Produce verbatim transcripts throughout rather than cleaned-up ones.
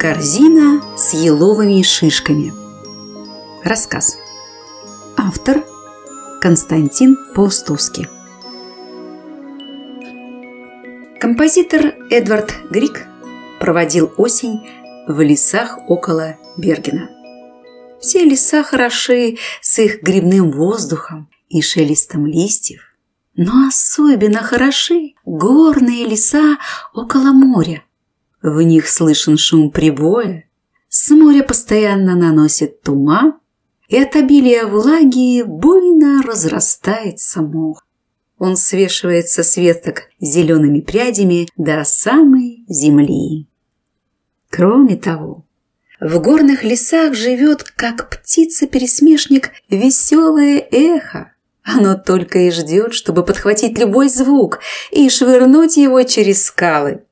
Корзина с еловыми шишками. Рассказ. Автор Константин Паустовский. Композитор Эдвард Грик проводил осень в лесах около Бергена. Все леса хороши с их грибным воздухом и шелестом листьев, но особенно хороши горные леса около моря. В них слышен шум прибоя, с моря постоянно наносит туман, и от обилия влаги буйно разрастается мох. Он свешивается с веток зелеными прядями до самой земли. Кроме того, в горных лесах живет, как птица-пересмешник, веселое эхо. Оно только и ждет, чтобы подхватить любой звук и швырнуть его через скалы.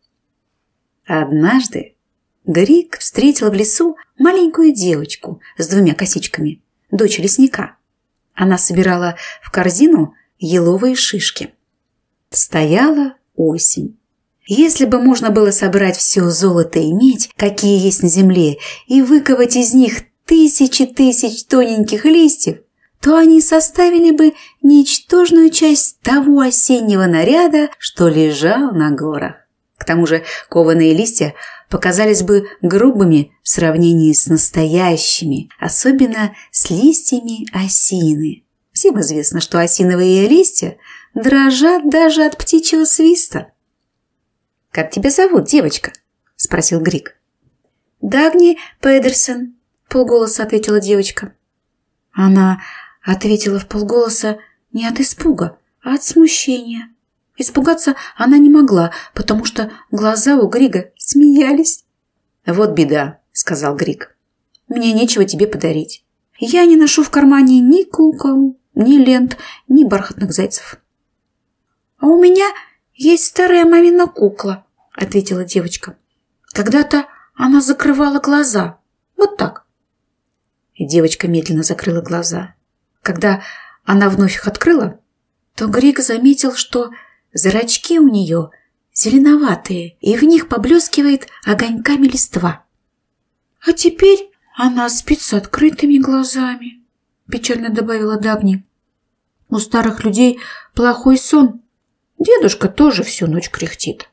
Однажды Грик встретил в лесу маленькую девочку с двумя косичками, дочь лесника. Она собирала в корзину еловые шишки. Стояла осень. Если бы можно было собрать все золото и медь, какие есть на земле, и выковать из них тысячи тысяч тоненьких листьев, то они составили бы ничтожную часть того осеннего наряда, что лежал на горах. К тому же кованые листья показались бы грубыми в сравнении с настоящими, особенно с листьями осины. Всем известно, что осиновые листья дрожат даже от птичьего свиста. «Как тебя зовут, девочка?» – спросил Грик. «Дагни Педерсон», – вполголоса ответила девочка. Она ответила вполголоса не от испуга, а от смущения. Испугаться она не могла, потому что глаза у Грига смеялись. «Вот беда», – сказал Грик. «Мне нечего тебе подарить. Я не ношу в кармане ни кукол, ни лент, ни бархатных зайцев». «А у меня есть старая мамина кукла», – ответила девочка. «Когда-то она закрывала глаза. Вот так». И девочка медленно закрыла глаза. Когда она вновь их открыла, то Грик заметил, что зрачки у нее зеленоватые, и в них поблескивает огоньками листва. «А теперь она спит с открытыми глазами», – печально добавила Дагни. «У старых людей плохой сон. Дедушка тоже всю ночь кряхтит».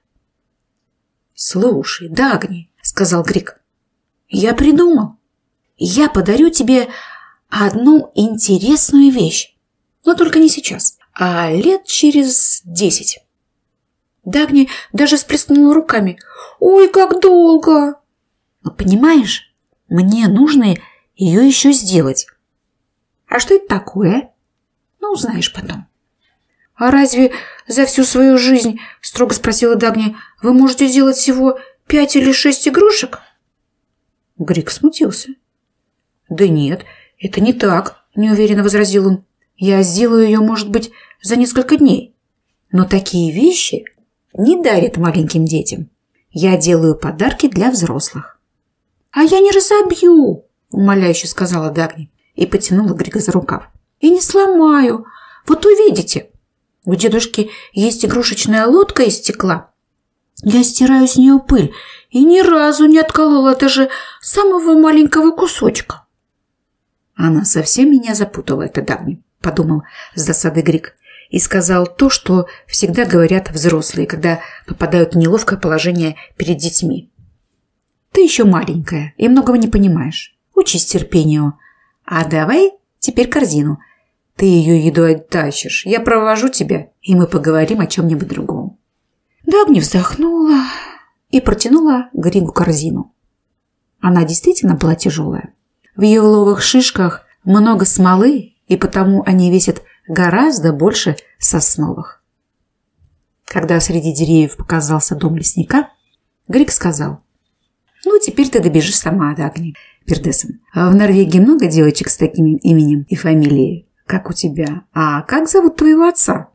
«Слушай, Дагни», – сказал Грик, – «я придумал. Я подарю тебе одну интересную вещь, но только не сейчас, а лет через десять». Дагни даже всплеснула руками. «Ой, как долго!» «Но понимаешь, мне нужно ее еще сделать». «А что это такое?» «Ну, узнаешь потом». «А разве за всю свою жизнь, — строго спросила Дагни, — вы можете сделать всего пять или шесть игрушек?» Грик смутился. «Да нет, это не так, — неуверенно возразил он. Я сделаю ее, может быть, за несколько дней. Но такие вещи не дарят маленьким детям. Я делаю подарки для взрослых». «А я не разобью, — умоляюще сказала Дагни и потянула Грига за рукав. — И не сломаю. Вот увидите. У дедушки есть игрушечная лодка из стекла. Я стираю с нее пыль и ни разу не отколола даже самого маленького кусочка». «Она совсем меня запутала, эта Дагни», – подумал с досадой Грик, и сказал то, что всегда говорят взрослые, когда попадают в неловкое положение перед детьми. «Ты еще маленькая и многого не понимаешь. Учись терпению. А давай теперь корзину. Ты ее еду оттащишь. Я провожу тебя, и мы поговорим о чем-нибудь другом». Дагни вздохнула и протянула Григу корзину. Она действительно была тяжелая. В еловых шишках много смолы, и потому они весят гораздо больше сосновых. Когда среди деревьев показался дом лесника, Грик сказал: «Ну, теперь ты добежишь сама, Дагни Педерсон. В Норвегии много девочек с таким именем и фамилией, как у тебя. А как зовут твоего отца?»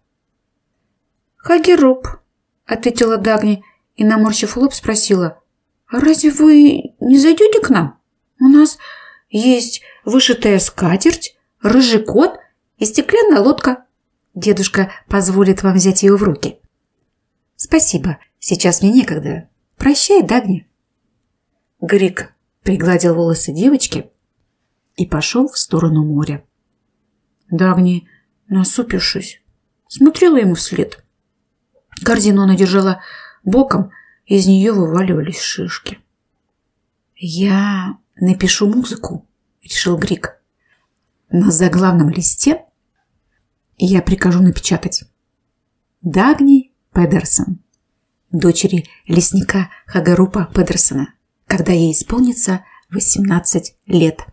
«Хагеруп», – ответила Дагни и, наморщив лоб, спросила: «А разве вы не зайдете к нам? У нас есть вышитая скатерть, рыжий кот и стеклянная лодка. Дедушка позволит вам взять ее в руки». «Спасибо, сейчас мне некогда. Прощай, Дагни». Грик пригладил волосы девочки и пошел в сторону моря. Дагни, насупившись, смотрела ему вслед. Корзину она держала боком, из нее вываливались шишки. «Я напишу музыку», — решил Грик. «На заглавном листе я прикажу напечатать: Дагни Педерсон, дочери лесника Хагарупа Педерсона, когда ей исполнится восемнадцать лет».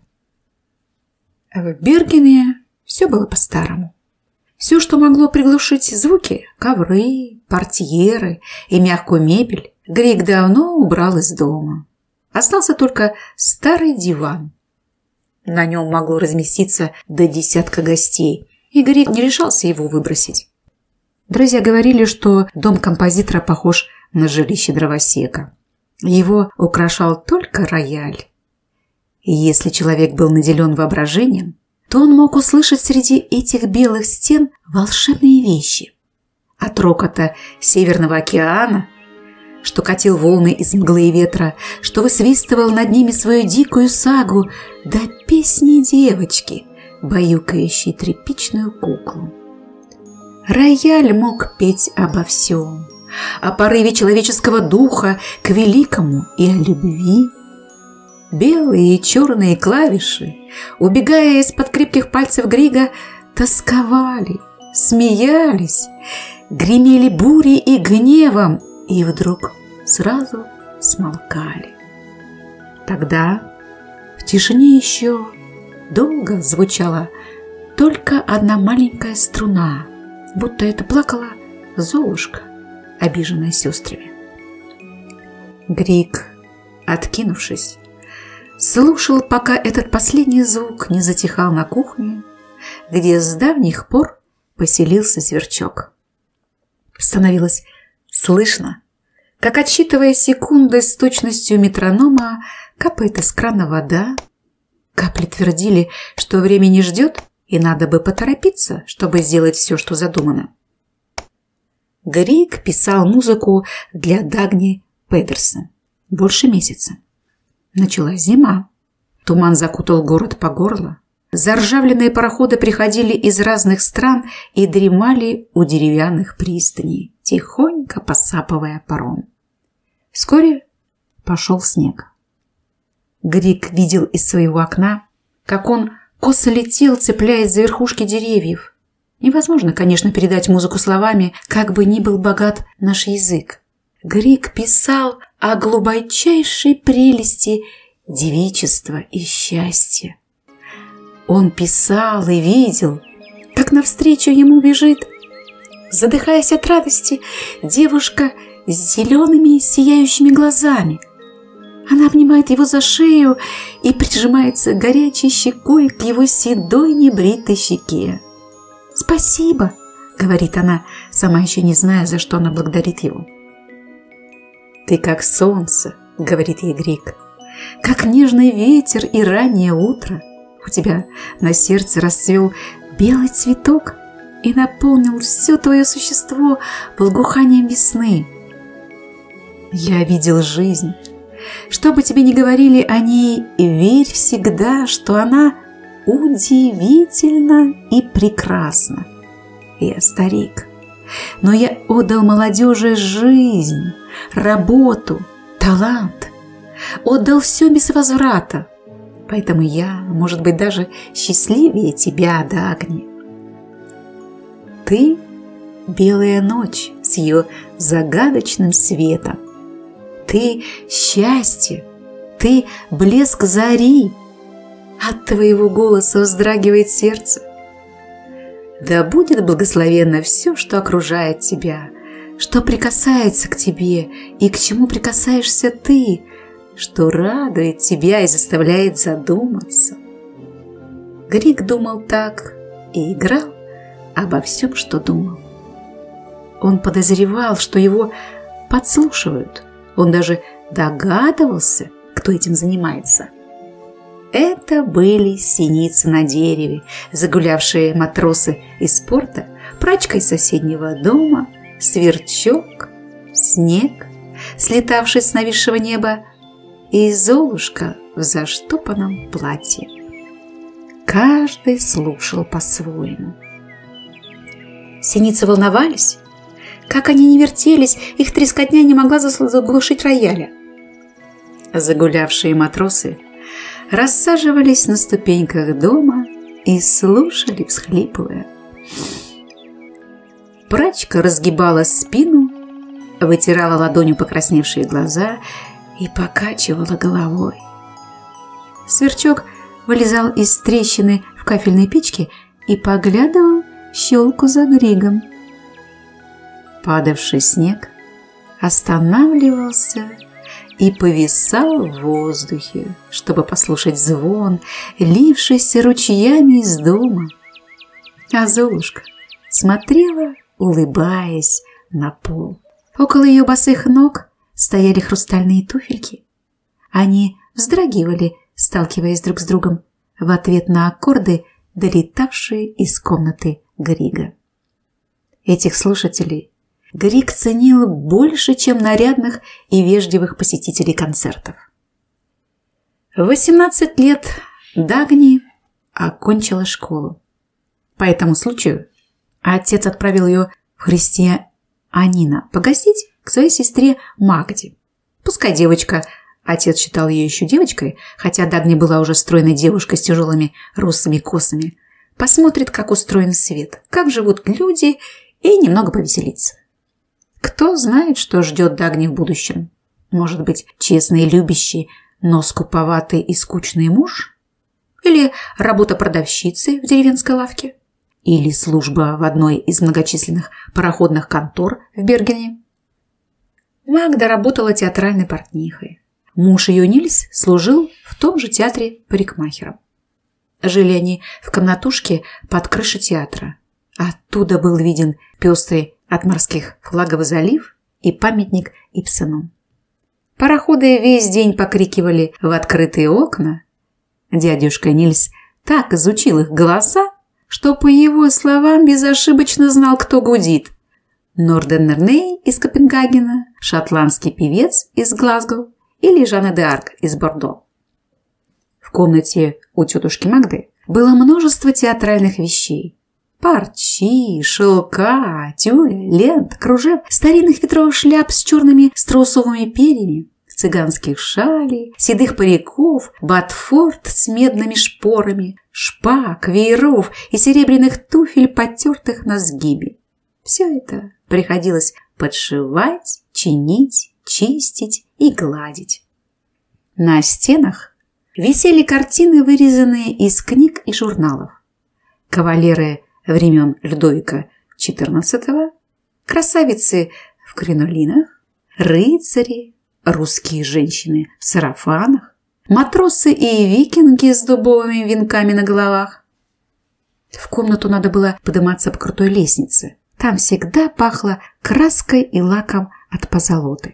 В Бергене все было по-старому. Все, что могло приглушить звуки, ковры, портьеры и мягкую мебель, Грик давно убрал из дома. Остался только старый диван. На нем могло разместиться до десятка гостей, и Грик не решался его выбросить. Друзья говорили, что дом композитора похож на жилище дровосека. Его украшал только рояль. И если человек был наделен воображением, то он мог услышать среди этих белых стен волшебные вещи. От рокота Северного океана, что катил волны из мглы и ветра, что высвистывал над ними свою дикую сагу, до песни девочки, баюкающей тряпичную куклу. Рояль мог петь обо всем: о порыве человеческого духа к великому и о любви. Белые и черные клавиши, убегая из-под крепких пальцев Грига, тосковали, смеялись, гремели бурей и гневом, и вдруг сразу смолкали. Тогда в тишине еще долго звучала только одна маленькая струна, будто это плакала Золушка, обиженная сестрами. Грик, откинувшись, слушал, пока этот последний звук не затихал на кухне, где с давних пор поселился сверчок. Становилось слышно, как, отсчитывая секунды с точностью метронома, капает из крана вода. Капли твердили, что время не ждет, и надо бы поторопиться, чтобы сделать все, что задумано. Грик писал музыку для Дагни Педерсон больше месяца. Началась зима. Туман закутал город по горло. Заржавленные пароходы приходили из разных стран и дремали у деревянных пристаней, тихонько посапывая паром. Вскоре пошел снег. Грик видел из своего окна, как он косо летел, цепляясь за верхушки деревьев. Невозможно, конечно, передать музыку словами, как бы ни был богат наш язык. Грик писал о глубочайшей прелести девичества и счастья. Он писал и видел, как навстречу ему бежит, задыхаясь от радости, девушка с зелеными сияющими глазами. Она обнимает его за шею и прижимается горячей щекой к его седой небритой щеке. «Спасибо», — говорит она, сама еще не зная, за что она благодарит его. «Ты как солнце», — говорит ей Грик, — «как нежный ветер и раннее утро. У тебя на сердце расцвел белый цветок и наполнил все твое существо благоуханием весны. Я видел жизнь. Что бы тебе ни говорили о ней, верь всегда, что она удивительна и прекрасна. Я старик, но я отдал молодежи жизнь, работу, талант, отдал все без возврата. Поэтому я, может быть, даже счастливее тебя, Дагни. Ты – белая ночь с ее загадочным светом. Ты – счастье, ты – блеск зари. От твоего голоса вздрагивает сердце. Да будет благословенно все, что окружает тебя, что прикасается к тебе и к чему прикасаешься ты, что радует тебя и заставляет задуматься. Грик думал так и играл обо всем, что думал. Он подозревал, что его подслушивают. Он даже догадывался, кто этим занимается. Это были синицы на дереве, загулявшие матросы из порта, прачка из соседнего дома, сверчок, снег, слетавший с нависшего неба, и Золушка в заштопанном платье. Каждый слушал по-своему. Синицы волновались. Как они не вертелись, их трескотня не могла заглушить рояля. Загулявшие матросы рассаживались на ступеньках дома и слушали, всхлипывая. Прачка разгибала спину, вытирала ладонью покрасневшие глаза и покачивала головой. Сверчок вылезал из трещины в кафельной печке и поглядывал в щелку за Григом. Падавший снег останавливался и повисал в воздухе, чтобы послушать звон, лившийся ручьями из дома. А Золушка смотрела, улыбаясь, на пол. Около ее босых ног стояли хрустальные туфельки. Они вздрагивали, сталкиваясь друг с другом, в ответ на аккорды, долетавшие из комнаты Грига. Этих слушателей Григ ценил больше, чем нарядных и вежливых посетителей концертов. В восемнадцать лет Дагни окончила школу. По этому случаю отец отправил ее в христианина погостить к своей сестре Магде. Пускай девочка, отец считал ее еще девочкой, хотя Дагни была уже стройной девушкой с тяжелыми русыми косами, посмотрит, как устроен свет, как живут люди, и немного повеселится. Кто знает, что ждет Дагни в будущем? Может быть, честный и любящий, но скуповатый и скучный муж? Или работа продавщицы в деревенской лавке? Или служба в одной из многочисленных пароходных контор в Бергене? Магда работала театральной портнихой. Муж ее Нильс служил в том же театре парикмахером. Жили они в комнатушке под крышей театра. Оттуда был виден пестрый от морских флагов залив и памятник Ипсену. Пароходы весь день покрикивали в открытые окна. Дядюшка Нильс так изучил их голоса, что, по его словам, безошибочно знал, кто гудит. Норденнерней из Копенгагена, шотландский певец из Глазго или Жанна де Арк из Бордо. В комнате у тетушки Магды было множество театральных вещей. Парчи, шелка, тюля, лент, кружев, старинных ветровых шляп с черными страусовыми перьями, цыганских шалей, седых париков, ботфорд с медными шпорами, шпаг, вееров и серебряных туфель, потертых на сгибе. Все это приходилось подшивать, чинить, чистить и гладить. На стенах висели картины, вырезанные из книг и журналов. Кавалеры времен Людовика четырнадцатого, красавицы в кринолинах, рыцари, русские женщины в сарафанах, матросы и викинги с дубовыми венками на головах. В комнату надо было подниматься по крутой лестнице. Там всегда пахло краской и лаком от позолоты.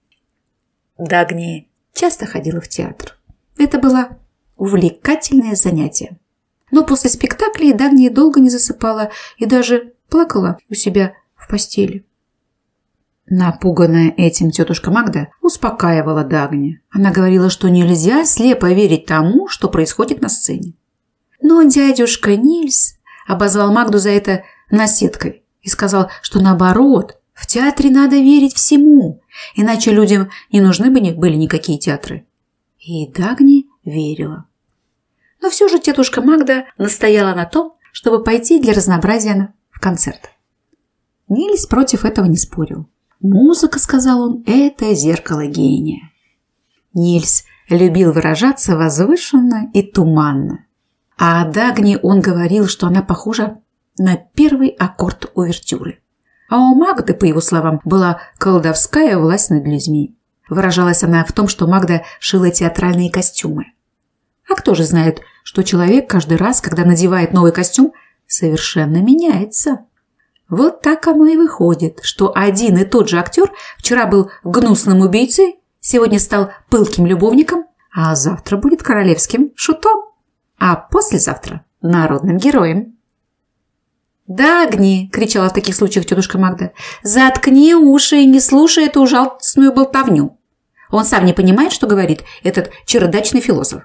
Дагни часто ходила в театр. Это было увлекательное занятие. Но после спектаклей Дагни долго не засыпала и даже плакала у себя в постели. Напуганная этим тетушка Магда успокаивала Дагни. Она говорила, что нельзя слепо верить тому, что происходит на сцене. Но дядюшка Нильс обозвал Магду за это наседкой и сказал, что наоборот, в театре надо верить всему, иначе людям не нужны бы были никакие театры. И Дагни верила. Но все же тетушка Магда настояла на том, чтобы пойти для разнообразия в концерт. Нильс против этого не спорил. «Музыка, — сказал он, — это зеркало гения». Нильс любил выражаться возвышенно и туманно. А о Дагни он говорил, что она похожа на первый аккорд увертюры. А у Магды, по его словам, была колдовская власть над людьми. Выражалась она в том, что Магда шила театральные костюмы. А кто же знает, что человек каждый раз, когда надевает новый костюм, совершенно меняется? Вот так оно и выходит, что один и тот же актер вчера был гнусным убийцей, сегодня стал пылким любовником, а завтра будет королевским шутом, а послезавтра – народным героем. «Дагни!» – кричала в таких случаях тетушка Магда. «Заткни уши и не слушай эту ужасную болтовню. Он сам не понимает, что говорит этот чердачный философ.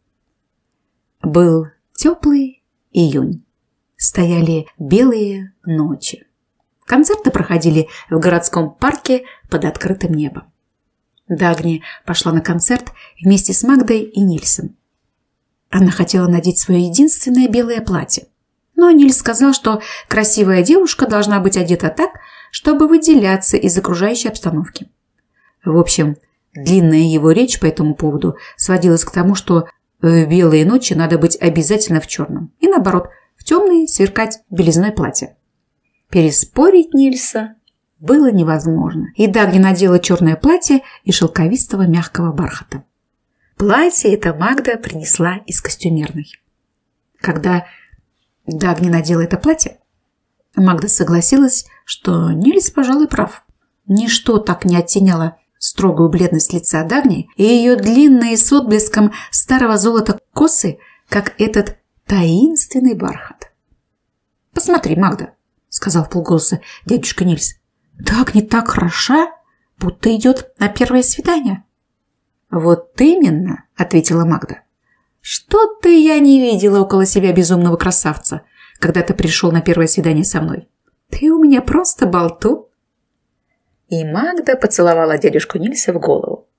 Был теплый июнь. Стояли белые ночи. Концерты проходили в городском парке под открытым небом. Дагни пошла на концерт вместе с Магдой и Нильсом. Она хотела надеть свое единственное белое платье. Но Нильс сказал, что красивая девушка должна быть одета так, чтобы выделяться из окружающей обстановки. В общем, длинная его речь по этому поводу сводилась к тому, что в белые ночи надо быть обязательно в черном. И наоборот, в темные сверкать белизной платья. Переспорить Нильса было невозможно. И Дагни надела черное платье из шелковистого мягкого бархата. Платье это Магда принесла из костюмерной. Когда Дагни надела это платье, Магда согласилась, что Нильс, пожалуй, прав. Ничто так не оттеняло строгую бледность лица Дагни и ее длинные с отблеском старого золота косы, как этот таинственный бархат. «Посмотри, Магда», — сказал вполголоса дядюшка Нильс, — «Дагни так хороша, будто идет на первое свидание». «Вот именно», — ответила Магда. «Что-то я не видела около себя безумного красавца, когда ты пришел на первое свидание со мной. Ты у меня просто болтун». И Магда поцеловала дядюшку Нильса в голову.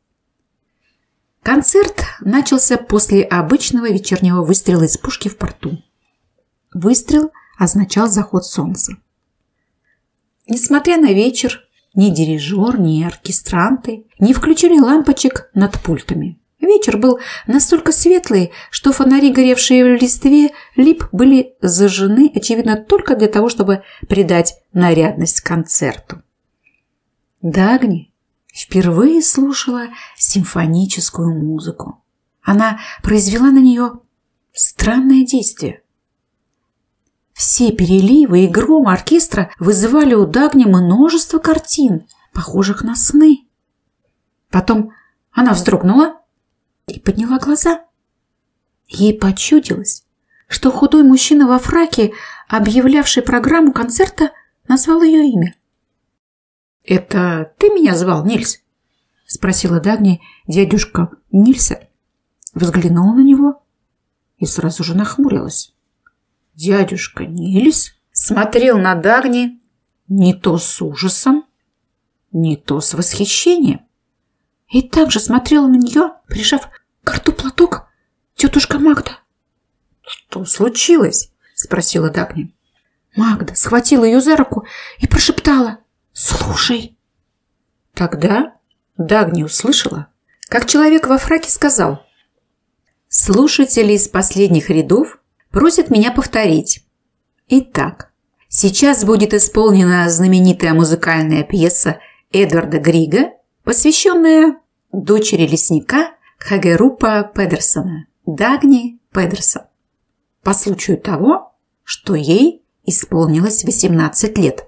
Концерт начался после обычного вечернего выстрела из пушки в порту. Выстрел означал заход солнца. Несмотря на вечер, ни дирижер, ни оркестранты не включили лампочек над пультами. Вечер был настолько светлый, что фонари, горевшие в листве лип, были зажжены, очевидно, только для того, чтобы придать нарядность концерту. Дагни впервые слушала симфоническую музыку. Она произвела на нее странное действие. Все переливы и гром оркестра вызывали у Дагни множество картин, похожих на сны. Потом она вздрогнула и подняла глаза. Ей почудилось, что худой мужчина во фраке, объявлявший программу концерта, назвал ее имя. «Это ты меня звал, Нильс?» – спросила Дагни дядюшка Нильса. Взглянула на него и сразу же нахмурилась. Дядюшка Нильс смотрел на Дагни не то с ужасом, не то с восхищением. И также смотрела на нее, прижав к рту платок, тетушка Магда. «Что случилось?» – спросила Дагни. Магда схватила ее за руку и прошептала: «Слушай». Тогда Дагни услышала, как человек во фраке сказал: «Слушатели из последних рядов просят меня повторить. Итак, сейчас будет исполнена знаменитая музыкальная пьеса Эдварда Грига, посвященная дочери лесника Хагерупа Педерсона, Дагни Педерсон, по случаю того, что ей исполнилось восемнадцать лет».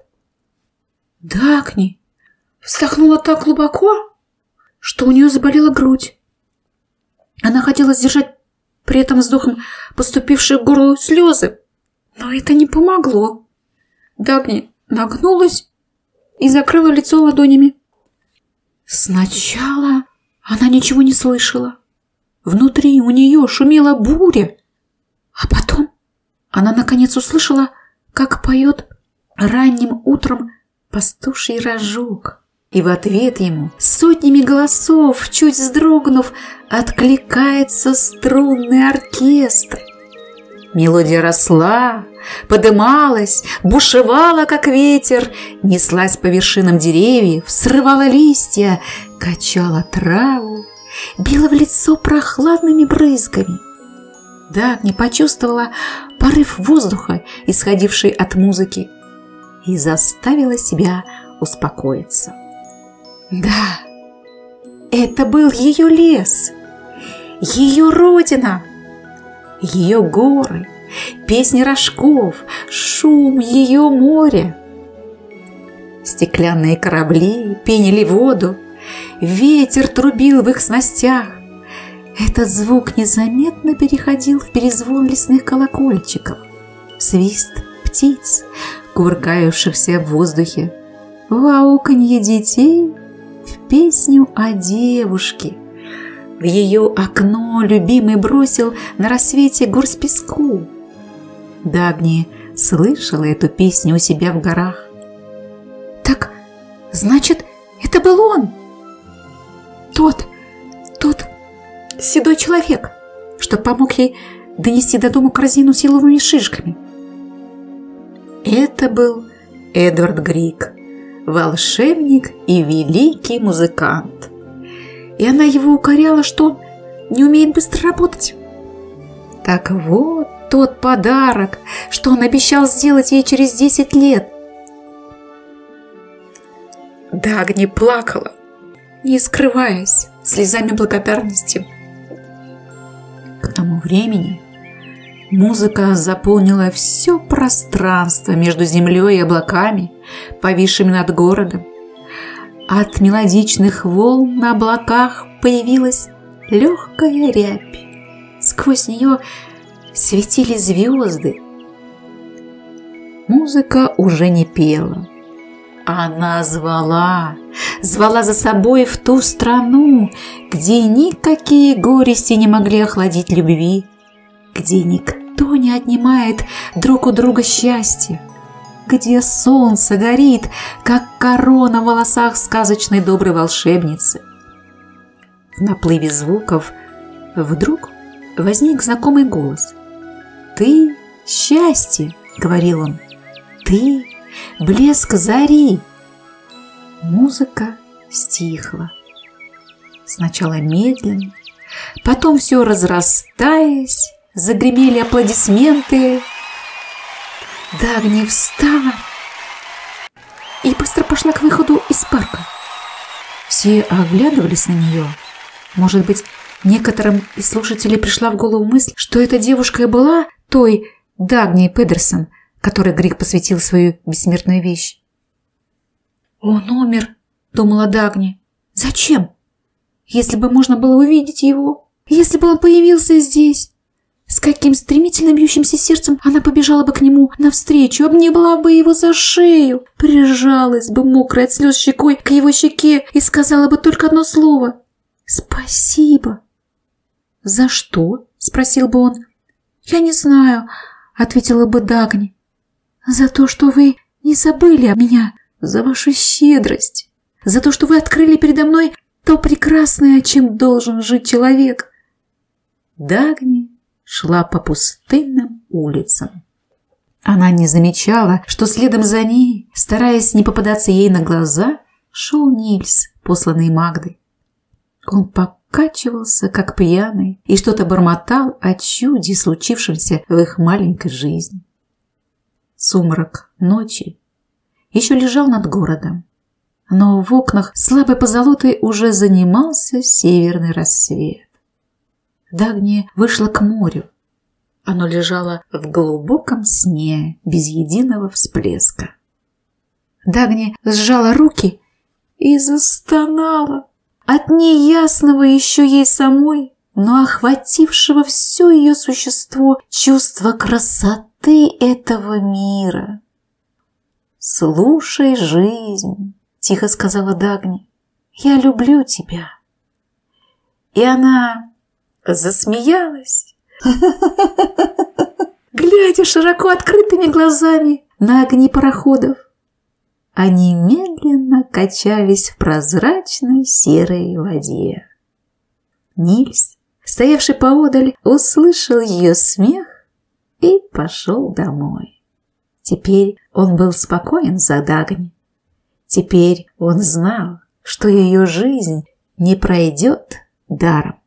Дагни вздохнула так глубоко, что у нее заболела грудь. Она хотела сдержать при этом вздохом поступившие в горло слезы, но это не помогло. Дагни нагнулась и закрыла лицо ладонями. Сначала она ничего не слышала. Внутри у нее шумела буря. А потом она наконец услышала, как поет ранним утром пастуший рожок. И в ответ ему сотнями голосов, чуть вздрогнув, откликается струнный оркестр. Мелодия росла, подымалась, бушевала, как ветер, неслась по вершинам деревьев, срывала листья, качала траву, била в лицо прохладными брызгами. Дагни почувствовала порыв воздуха, исходивший от музыки, и заставила себя успокоиться. Да, это был ее лес, ее родина, ее горы, песни рожков, шум ее моря. Стеклянные корабли пенили воду, ветер трубил в их снастях. Этот звук незаметно переходил в перезвон лесных колокольчиков, в свист птиц, кувыркающихся в воздухе, в ауканье детей, в песню о девушке. В ее окно любимый бросил на рассвете горсть песку. Дагни слышала эту песню у себя в горах. Так, значит, это был он? Тот, тот седой человек, что помог ей донести до дома корзину с еловыми шишками. Это был Эдвард Грик, волшебник и великий музыкант. И она его укоряла, что он не умеет быстро работать. Так вот тот подарок, что он обещал сделать ей через десять лет. Дагни плакала, не скрываясь слезами благодарности. К тому времени музыка заполнила все пространство между землей и облаками, повисшими над городом. От мелодичных волн на облаках появилась легкая рябь. Сквозь нее светили звезды. Музыка уже не пела. Она звала, звала за собой в ту страну, где никакие горести не могли охладить любви, где никто не отнимает друг у друга счастье, где солнце горит, как корона в волосах сказочной доброй волшебницы. В наплыве звуков вдруг возник знакомый голос. «Ты – счастье!» – говорил он. «Ты – блеск зари!» Музыка стихла. Сначала медленно, потом все разрастаясь, загремели аплодисменты. Дагни встала и быстро пошла к выходу из парка. Все оглядывались на нее. Может быть, некоторым из слушателей пришла в голову мысль, что эта девушка и была той Дагни Педерсон, которой Грик посвятил свою бессмертную вещь. «Он умер», — думала Дагни. «Зачем? Если бы можно было увидеть его, если бы он появился здесь». С каким стремительно бьющимся сердцем она побежала бы к нему навстречу, обняла бы его за шею, прижалась бы мокрой от слез щекой к его щеке и сказала бы только одно слово — «Спасибо». «За что?» — спросил бы он. «Я не знаю», — ответила бы Дагни. «За то, что вы не забыли меня, за вашу щедрость, за то, что вы открыли передо мной то прекрасное, чем должен жить человек». Дагни шла по пустынным улицам. Она не замечала, что следом за ней, стараясь не попадаться ей на глаза, шел Нильс, посланный Магдой. Он покачивался, как пьяный, и что-то бормотал о чуде, случившемся в их маленькой жизни. Сумрак ночи еще лежал над городом, но в окнах слабой позолотой уже занимался северный рассвет. Дагни вышла к морю. Оно лежало в глубоком сне, без единого всплеска. Дагни сжала руки и застонала от неясного еще ей самой, но охватившего все ее существо чувства красоты этого мира. «Слушай, жизнь», — тихо сказала Дагни, — «я люблю тебя». И она засмеялась, глядя широко открытыми глазами на огни пароходов. Они медленно качались в прозрачной серой воде. Нильс, стоявший поодаль, услышал ее смех и пошел домой. Теперь он был спокоен за Дагни. Теперь он знал, что ее жизнь не пройдет даром.